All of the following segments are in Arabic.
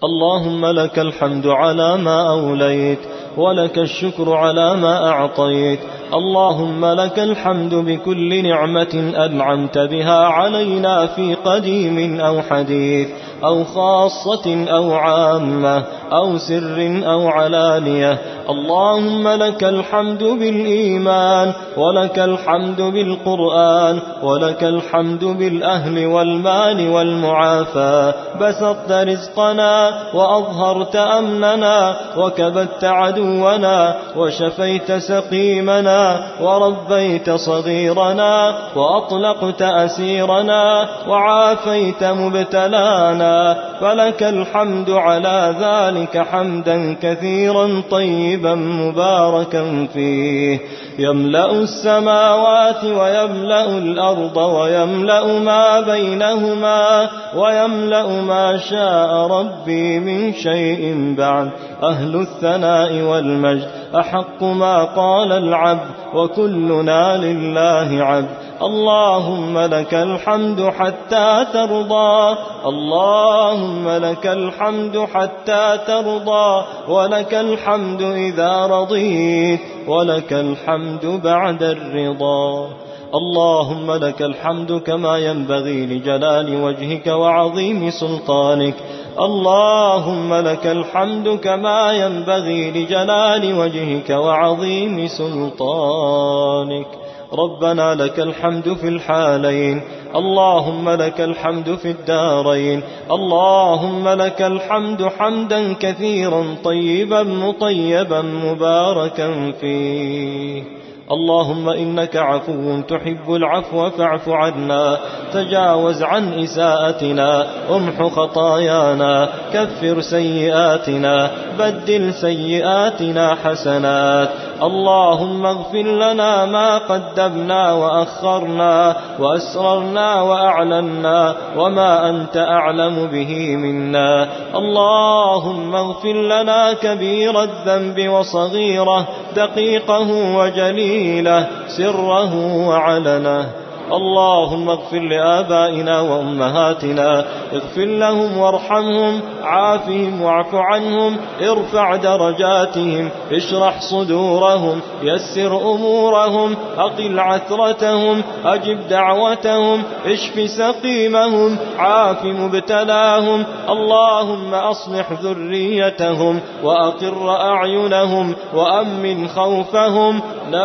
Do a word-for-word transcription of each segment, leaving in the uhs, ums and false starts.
اللهم لك الحمد على ما أوليت، ولك الشكر على ما أعطيت. اللهم لك الحمد بكل نعمة أنعمت بها علينا في قديم أو حديث أو خاصة أو عامة أو سر أو علانية. اللهم لك الحمد بالإيمان، ولك الحمد بالقرآن، ولك الحمد بالأهل والمال والمعافاة. بسطت رزقنا وأظهرت أمننا، وكبت عدونا، وشفيت سقيمنا، وربيت صغيرنا، وأطلقت أسيرنا، وعافيت مبتلانا. فلك الحمد على ذلك حمدا كثيرا طيبا مباركا فيه، يملأ السماوات ويملأ الأرض ويملأ ما بينهما ويملأ ما شاء ربي من شيء بعد. أهل الثناء والمجد أحق ما قال العبد، وكلنا لله عبد. اللهم لك الحمد حتى ترضى، اللهم لك الحمد حتى ترضى، ولك الحمد إذا رضيت، ولك الحمد بعد الرضا. اللهم لك الحمد كما ينبغي لجلال وجهك وعظيم سلطانك. اللهم لك الحمد كما ينبغي لجلال وجهك وعظيم سلطانك. ربنا لك الحمد في الحالين، اللهم لك الحمد في الدارين. اللهم لك الحمد حمدا كثيرا طيبا مطيبا مباركا فيه. اللهم إنك عفو تحب العفو فاعف عنا، تجاوز عن إساءتنا، امح خطايانا، كفر سيئاتنا، بدل سيئاتنا حسنات. اللهم اغفر لنا ما قدمنا وأخرنا وأسررنا وأعلنا وما أنت أعلم به منا. اللهم اغفر لنا كبير الذنب وصغيره، دقيقه وجليله، سره وعلنه. اللهم اغفر لآبائنا وأمهاتنا، اغفر لهم وارحمهم، عافهم واعف عنهم، ارفع درجاتهم، اشرح صدورهم، يسر أمورهم، أقل عثرتهم، أجب دعوتهم، اشف سقيمهم، عاف مبتلاهم. اللهم أصلح ذريتهم وأقر أعينهم وأمن خوفهم.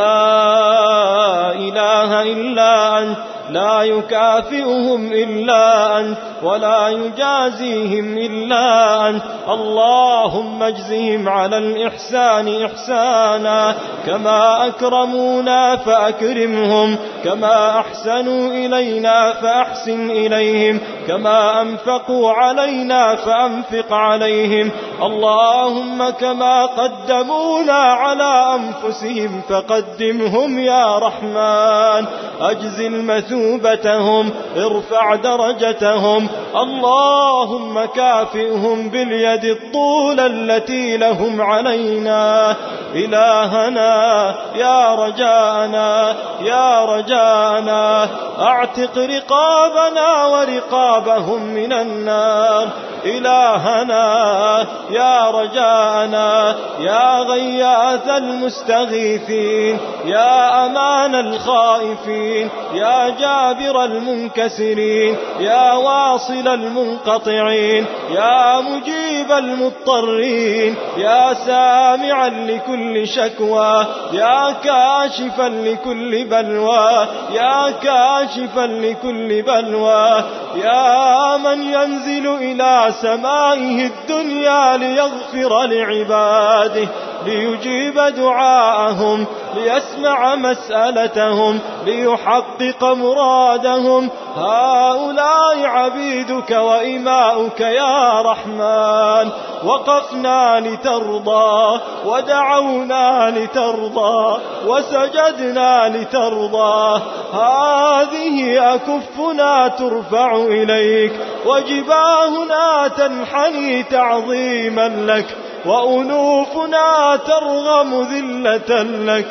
لا إله إلا أنت، لا يكافئهم إلا أنت، ولا يجازيهم إلا أنت. اللهم اجزهم على الإحسان إحسانا، كما أكرمونا فأكرمهم، كما أحسنوا إلينا فأحسن إليهم، كما أنفقوا علينا فأنفق عليهم. اللهم كما قدمونا على أنفسهم فقدمهم يا رحمن، أجزل مثوبتهم، ارفع درجتهم. اللهم كافئهم باليد الطولى التي لهم علينا. إلهنا يا رجاءنا يا رجاءنا، اعتق رقابنا ورقابهم من النار. إلهنا يا رجاءنا يا غياث المستغيثين، يا أمان الخائفين، يا جابر المنكسرين، يا واصل المنقطعين، يا مجيب المضطرين، يا سامعا لكل شكوى، يا كاشفا لكل بلوى، يا كاشفا لكل بلوى، يا من ينزل إلى سمائه الدنيا ليغفر لعباده، ليجيب دعاءهم، ليسمع مسألتهم، ليحقق مرادهم. هؤلاء عبيدك وإماؤك يا رحمن، وقفنا لترضى، ودعونا لترضى، وسجدنا لترضى. هذه أكفنا ترفع إليك، وجباهنا تنحني تعظيما لك، وأنوفنا ترغم ذلة لك.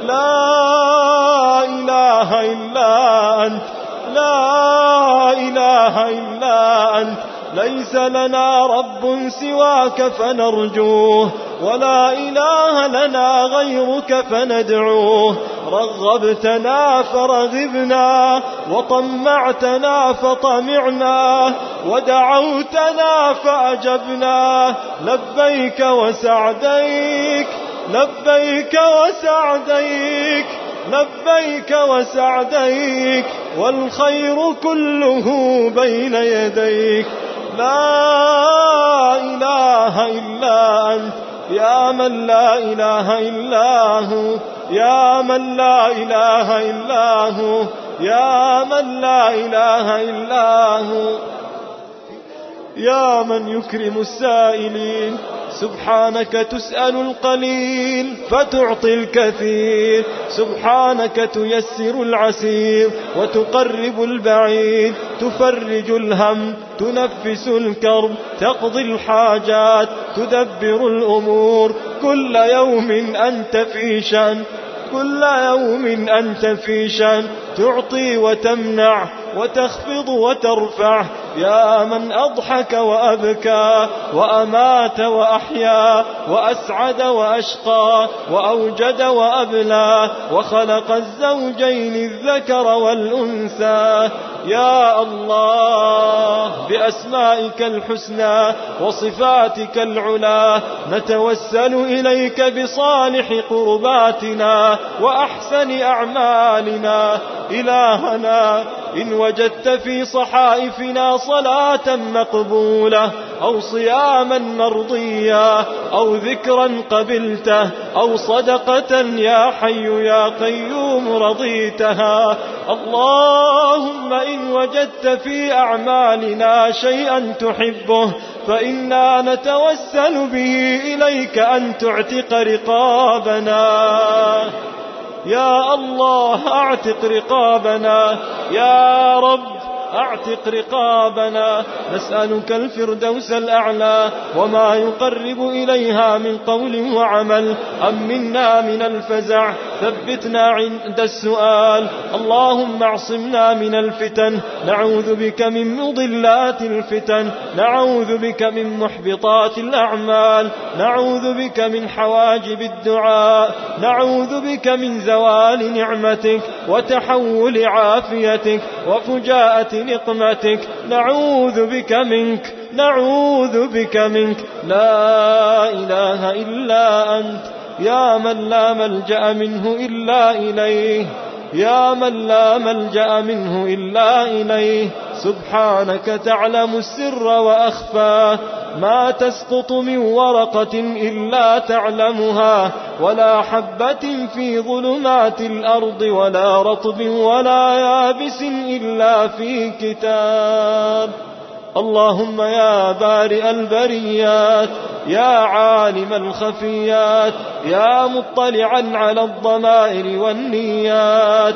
لا إله إلا أنت، لا إله إلا أنت، ليس لنا رب سواك فنرجوه، ولا إله لنا غيرك فندعوه. رغبتنا فرغبنا، وطمعتنا فطمعنا، ودعوتنا فأجبنا. لبيك وسعديك، لبيك وسعديك، لبيك وسعديك، والخير كله بين يديك. لا إله إلا أنت، يا من لا إله إلا هو، يا من لا إله إلا هو، يا من لا إله إلا هو، يا من يكرم السائلين. سبحانك تسأل القليل فتعطي الكثير، سبحانك تيسر العسير وتقرب البعيد، تفرج الهم، تنفس الكرب، تقضي الحاجات، تدبر الأمور. كل يوم أنت في شأن، كل يوم أنت في شأن، تعطي وتمنع وتخفض وترفع. يا من أضحك وأبكى، وأمات وأحيا، وأسعد وأشقى، وأوجد وأبلى، وخلق الزوجين الذكر والأنثى. يا الله، بأسمائك الحسنى وصفاتك العلى نتوسل إليك بصالح قرباتنا وأحسن أعمالنا. إلهنا، إن وجدت في صحائفنا صلاة مقبولة، أو صياما مرضيا، أو ذكرا قبلته، أو صدقة يا حي يا قيوم رضيتها، اللهم إن وجدت في أعمالنا شيئا تحبه فإنا نتوسل به إليك أن تعتق رقابنا. يا الله، أعتق رقابنا، يا رب أعتق رقابنا. نسألك الفردوس الأعلى وما يقرب إليها من قول وعمل. أمنا من الفزع، ثبتنا عند السؤال. اللهم اعصمنا من الفتن، نعوذ بك من مضلات الفتن، نعوذ بك من محبطات الأعمال، نعوذ بك من حواجب الدعاء، نعوذ بك من زوال نعمتك وتحول عافيتك وفجاءة نقمتك. نعوذ بك منك، نعوذ بك منك. لا إله إلا أنت، يا من لا ملجأ منه إلا إليه، يا من لا ملجأ منه إلا إليه. سبحانك تعلم السر وأخفى، ما تسقط من ورقة إلا تعلمها، ولا حبة في ظلمات الأرض، ولا رطب ولا يابس إلا في كتاب. اللهم يا بارئ البريات، يا عالم الخفيات، يا مطلعا على الضمائر والنيات،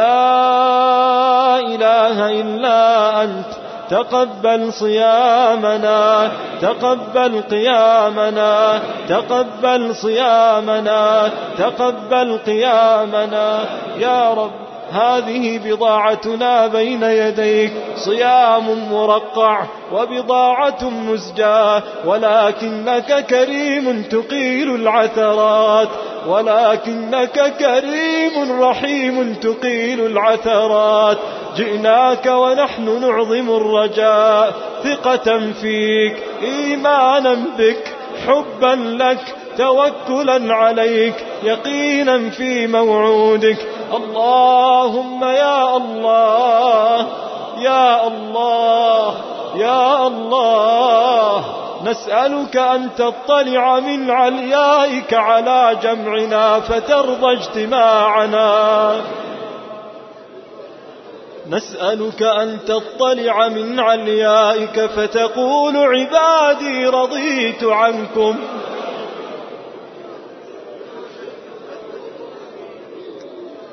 لا إله إلا أنت، تقبل صيامنا، تقبل قيامنا، تقبل صيامنا، تقبل قيامنا يا رب. هذه بضاعتنا بين يديك، صيام مرقع وبضاعة مزجاة، ولكنك كريم تقيل العثرات، ولكنك كريم رحيم تقيل العثرات. جئناك ونحن نعظم الرجاء، ثقة فيك، إيمانا بك، حبا لك، توكلا عليك، يقينا في موعودك. اللهم يا الله، يا الله، يا الله، نسألك أن تطلع من عليائك على جمعنا فترضى اجتماعنا. نسألك أن تطلع من عليائك فتقول عبادي رضيت عنكم.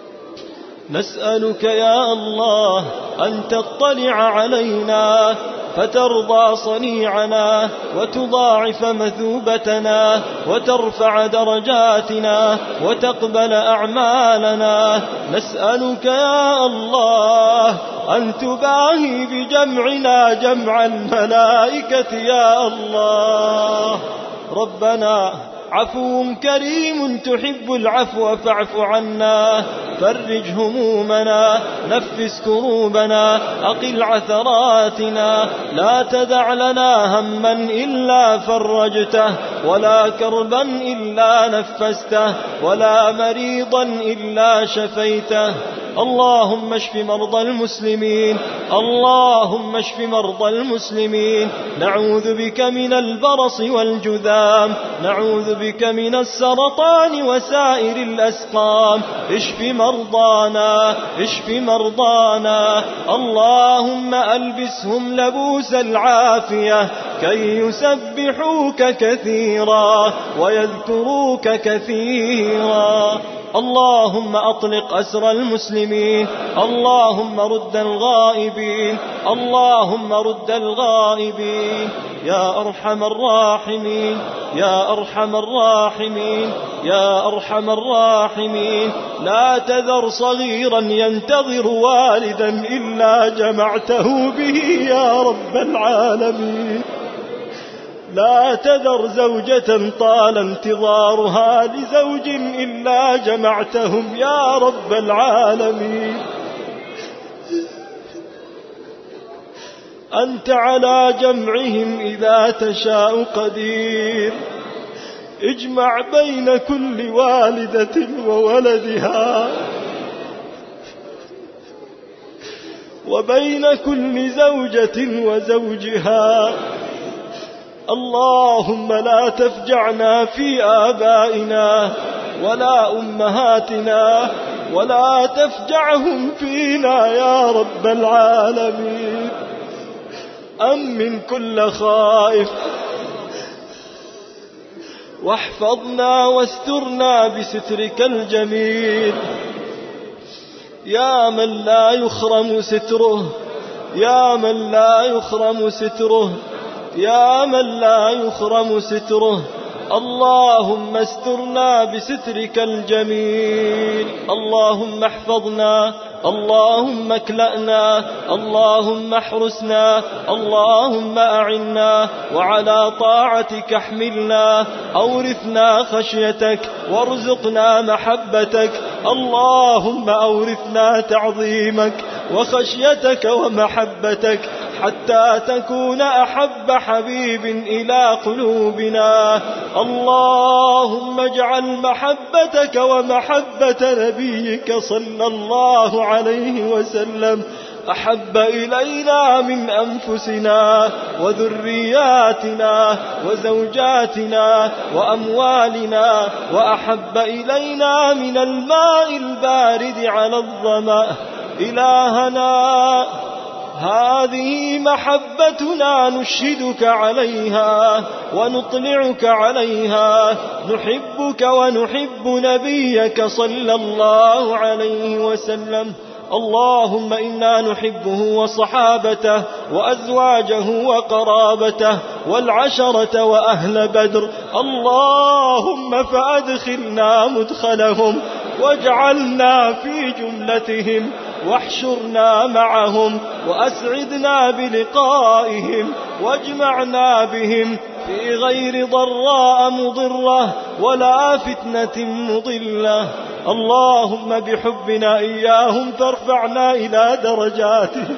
نسألك يا الله أن تطلع علينا فترضى صنيعنا وتضاعف مثوبتنا وترفع درجاتنا وتقبل أعمالنا. نسألك يا الله أن تباهي بجمعنا جمع الملائكة يا الله. ربنا عفو كريم تحب العفو فاعف عنا، فرج همومنا، نفس كروبنا، أقل عثراتنا، لا تدع لنا هما إلا فرجته، ولا كربا إلا نفسته، ولا مريضا إلا شفيته. اللهم اشف مرضى المسلمين، اللهم اشف مرضى المسلمين. نعوذ بك من البرص والجذام، نعوذ بك من السرطان وسائر الأسقام. اشف مرضانا، اشف مرضانا. اللهم ألبسهم لبوس العافية كي يسبحوك كثيرا ويذكروك كثيرا. اللهم أطلق أسر المسلمين، اللهم رد الغائبين، اللهم رد الغائبين. يا أرحم الراحمين، يا أرحم الراحمين، يا أرحم الراحمين. لا تذر صغيرا ينتظر والدا إلا جمعته به يا رب العالمين. لا تذر زوجة طال انتظارها لزوج إلا جمعتهم يا رب العالمين. أنت على جمعهم إذا تشاء قدير. اجمع بين كل والدة وولدها، وبين كل زوجة وزوجها. اللهم لا تفجعنا في آبائنا ولا أمهاتنا، ولا تفجعهم فينا يا رب العالمين. أمن كل خائف، واحفظنا واسترنا بسترك الجميل. يا من لا يخرم ستره، يا من لا يخرم ستره، يا من لا يخرم ستره. اللهم استرنا بسترك الجميل. اللهم احفظنا، اللهم اكلأنا، اللهم احرسنا، اللهم أعنا، وعلى طاعتك احملنا. أورثنا خشيتك وارزقنا محبتك. اللهم أورثنا تعظيمك وخشيتك ومحبتك، حتى تكون أحب حبيب إلى قلوبنا. اللهم اجعل محبتك ومحبة نبيك صلى الله عليه وسلم أحب إلينا من أنفسنا وذرياتنا وزوجاتنا وأموالنا، وأحب إلينا من الماء البارد على الظمأ. إلهنا، هذه محبتنا نشهدك عليها ونطلعك عليها. نحبك ونحب نبيك صلى الله عليه وسلم. اللهم إنا نحبه وصحابته وأزواجه وقرابته والعشرة وأهل بدر. اللهم فأدخلنا مدخلهم واجعلنا في جملتهم، واحشرنا معهم وأسعدنا بلقائهم، واجمعنا بهم في غير ضراء مضرة ولا فتنة مضلة. اللهم بحبنا إياهم فارفعنا إلى درجاتهم.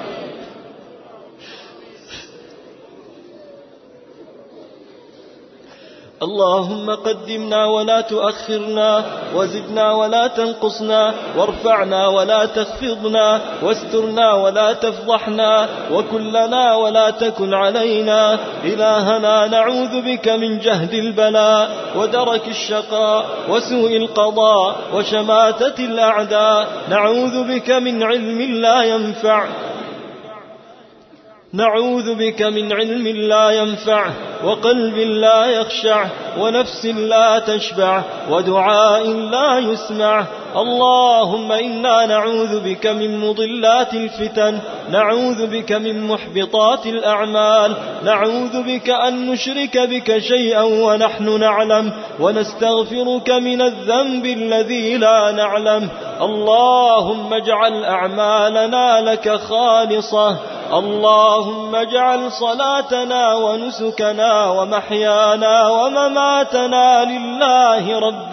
اللهم قدمنا ولا تؤخرنا، وزدنا ولا تنقصنا، وارفعنا ولا تخفضنا، واسترنا ولا تفضحنا، وكلنا ولا تكن علينا. إلهنا، نعوذ بك من جهد البلاء ودرك الشقاء وسوء القضاء وشماتة الأعداء. نعوذ بك من علم لا ينفع، نعوذ بك من علم لا ينفع، وقلب لا يخشع، ونفس لا تشبع، ودعاء لا يسمع. اللهم إنا نعوذ بك من مضلات الفتن، نعوذ بك من محبطات الأعمال، نعوذ بك أن نشرك بك شيئا ونحن نعلم، ونستغفرك من الذنب الذي لا نعلم. اللهم اجعل أعمالنا لك خالصة، اللهم اجعل صلاتنا ونسكنا ومحيانا ومماتنا لله رب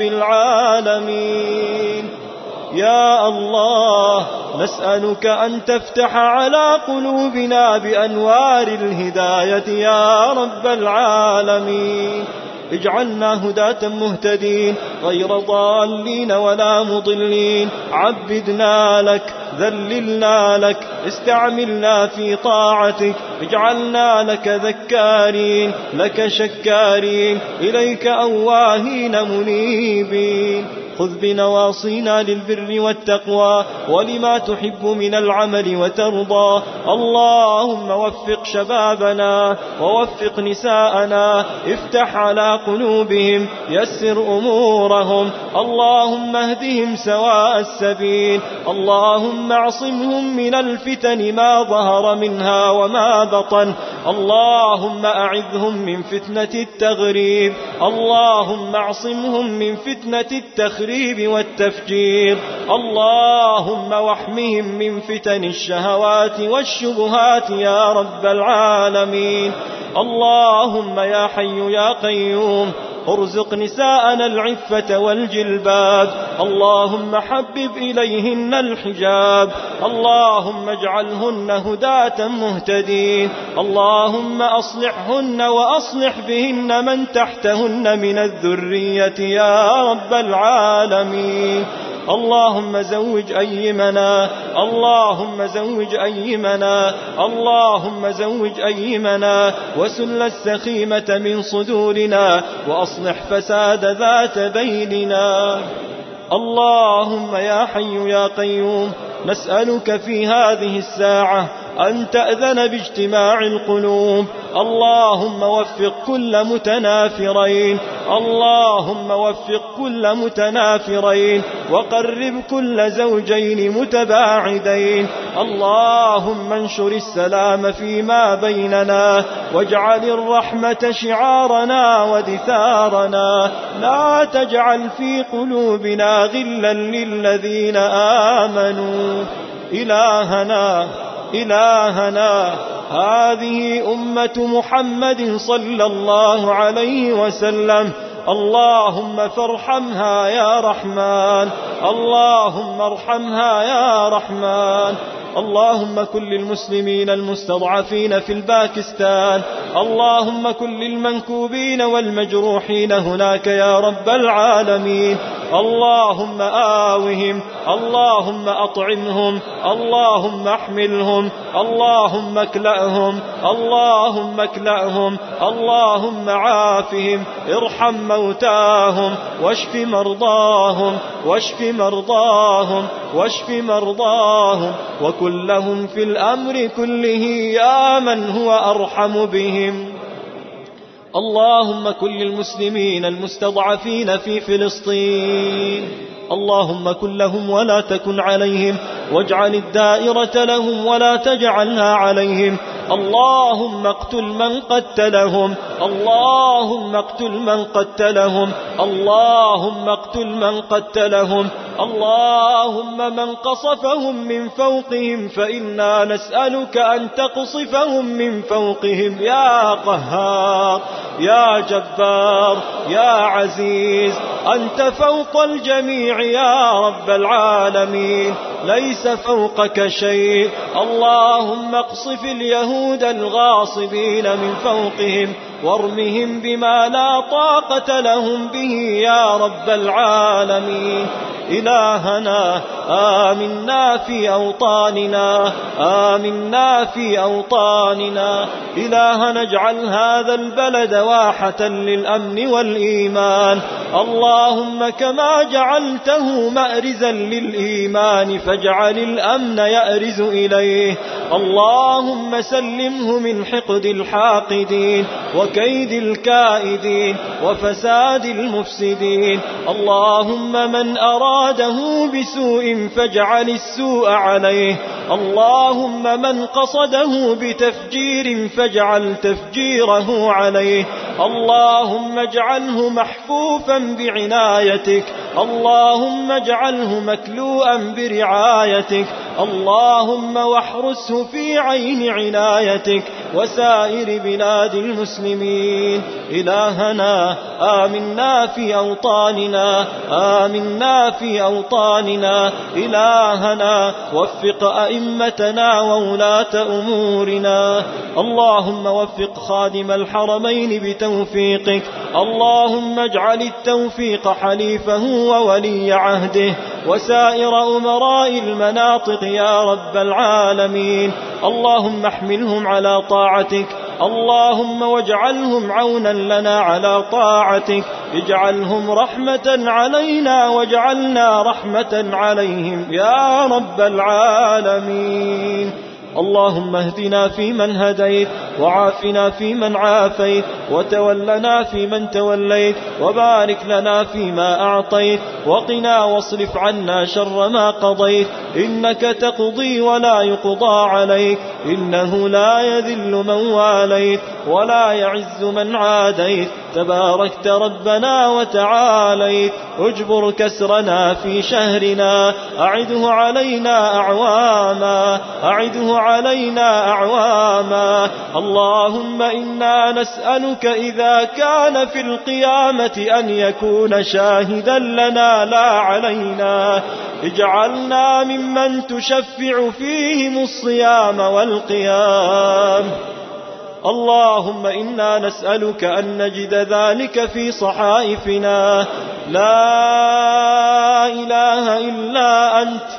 العالمين. يا الله، نسألك أن تفتح على قلوبنا بأنوار الهداية يا رب العالمين. اجعلنا هداة مهتدين غير ضالين ولا مضلين، عبدنا لك، ذللنا لك، استعملنا في طاعتك، اجعلنا لك ذكارين، لك شكارين، إليك أواهين منيبين. خذ بنواصينا للبر والتقوى ولما تحب من العمل وترضى. اللهم وفق شبابنا ووفق نساءنا، افتح على قلوبهم، يسر أمورهم، اللهم اهدهم سواء السبيل. اللهم اعصمهم من الفتن ما ظهر منها وما بطن. اللهم أعذهم من فتنة التغريب، اللهم اعصمهم من فتنة التخريب والتفجير. اللهم واحمهم من فتن الشهوات والشبهات يا رب العالمين. اللهم يا حي يا قيوم، ارزق نساءنا العفة والجلباب، اللهم حبب إليهن الحجاب، اللهم اجعلهن هداة مهتدين، اللهم أصلحهن وأصلح بهن من تحتهن من الذرية يا رب العالمين. اللهم زوج أيمنا، اللهم زوج أيمنا، اللهم زوج أيمنا، وسل السخيمة من صدورنا، وأصلح فساد ذات بيننا. اللهم يا حي يا قيوم، نسألك في هذه الساعة أن تأذن باجتماع القلوب. اللهم وفق كل متنافرين، اللهم وفق كل متنافرين، وقرب كل زوجين متباعدين. اللهم انشر السلام فيما بيننا، واجعل الرحمة شعارنا ودثارنا، لا تجعل في قلوبنا غلا للذين آمنوا. إلهنا إلهنا، هذه أمة محمد صلى الله عليه وسلم، اللهم فارحمها يا رحمن، اللهم ارحمها يا رحمن. اللهم كن للمسلمين المستضعفين في الباكستان، اللهم كن للمنكوبين والمجروحين هناك يا رب العالمين. اللهم آوهم، اللهم أطعمهم، اللهم احملهم، اللهم اكلأهم، اللهم اكلأهم، اللهم عافهم، ارحم موتاهم، واشف مرضاهم، واشف مرضاهم، واشف مرضاهم، وكن لهم في الأمر كله يا من هو أرحم بهم. اللهم كن للمسلمين المستضعفين في فلسطين، اللهم كن لهم ولا تكن عليهم، واجعل الدائرة لهم ولا تجعلها عليهم. اللهم اقتل من قتلهم، اللهم اقتل من قتلهم، اللهم اقتل من قتلهم، اللهم من قصفهم من فوقهم فإنا نسألك أن تقصفهم من فوقهم يا قهار يا جبار يا عزيز، أنت فوق الجميع يا رب العالمين، ليس فوقك شيء. اللهم اقصف اليهود الغاصبين من فوقهم وارمهم بما لا طاقة لهم به يا رب العالمين. إلهنا آمنا في أوطاننا، آمنا في أوطاننا. إلهنا اجعل هذا البلد واحة للأمن والإيمان، اللهم كما جعلته مأرزا للإيمان فاجعل الأمن يأرز إليه. اللهم سلمه من حقد الحاقدين وكيد الكائدين وفساد المفسدين. اللهم من أراده بسوء فاجعل السوء عليه. اللهم من قصده بتفجير فاجعل تفجيره عليه. اللهم اجعله محفوفا بعنايتك. اللهم اجعله مكلوءا برعايتك. اللهم واحرسه في عين عنايتك وسائر بلاد المسلمين. إلهنا آمنا في أوطاننا، آمنا في أوطاننا. إلهنا وفق أئمتنا وولاة أمورنا. اللهم وفق خادم الحرمين بتوفيقك. اللهم اجعل التوفيق حليفه وولي عهده وسائر أمراء المناطق يا رب العالمين. اللهم احملهم على طاعتك. اللهم واجعلهم عونا لنا على طاعتك. اجعلهم رحمة علينا واجعلنا رحمة عليهم يا رب العالمين. اللهم اهدنا فيمن هديت وعافنا فيمن عافيت وتولنا فيمن توليت وبارك لنا فيما أعطيت وقنا واصرف عنا شر ما قضيت. إنك تقضي ولا يقضى عليك. إنه لا يذل من واليت ولا يعز من عاديت. تباركت ربنا وتعاليت. اجبر كسرنا في شهرنا. أعده علينا أعواما. أعده علينا أعواما. اللهم إنا نسألك إذا كان في القيامة أن يكون شاهدا لنا لا علينا. اجعلنا ممن تشفع فيهم الصيام والقيام. اللهم إنا نسألك أن نجد ذلك في صحائفنا. لا إله إلا أنت،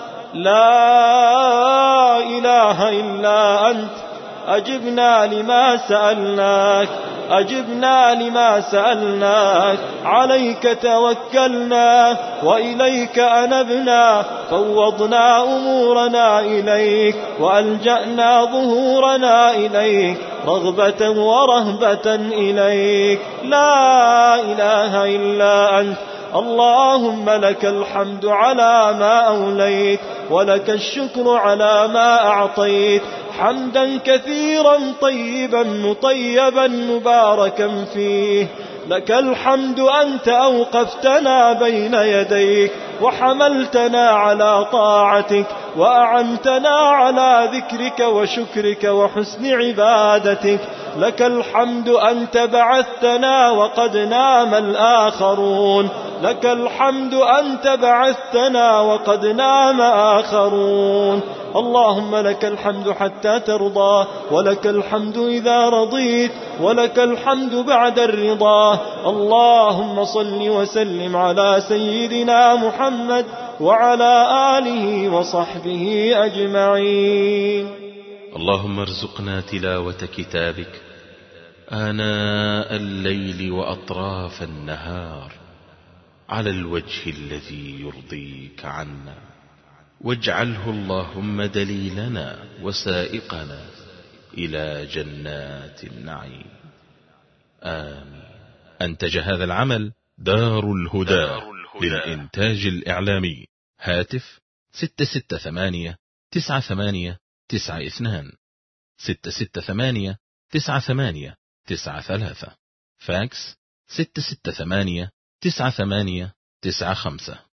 لا إله إلا أنت. أجبنا لما سألناك، أجبنا لما سألناك. عليك توكلنا وإليك أنبنا. فوضنا أمورنا إليك وألجأنا ظهورنا إليك رغبة ورهبة إليك. لا إله إلا أنت. اللهم لك الحمد على ما أوليت ولك الشكر على ما أعطيت. حمدا كثيرا طيبا مطيبا مباركا فيه. لك الحمد أنت أوقفتنا بين يديك وحملتنا على طاعتك وأعنتنا على ذكرك وشكرك وحسن عبادتك. لك الحمد أنت بعثتنا وقد نام الآخرون. لك الحمد أنت بعثتنا وقد نام آخرون. اللهم لك الحمد حتى ترضى ولك الحمد إذا رضيت ولك الحمد بعد الرضا. اللهم صل وسلم على سيدنا محمد وعلى آله وصحبه أجمعين. اللهم ارزقنا تلاوة كتابك آناء الليل وأطراف النهار على الوجه الذي يرضيك عنا، واجعله اللهم دليلنا وسائقنا إلى جنات النعيم. آمين. أنتج هذا العمل دار الهدى للإنتاج الإعلامي. هاتف ستة ستة ثمانية تسعة ثمانية تسعة اثنان ستة ستة ثمانية تسعة ثمانية تسعة ثلاثة. فاكس ستة ستة ثمانية تسعة ثمانية تسعة خمسة.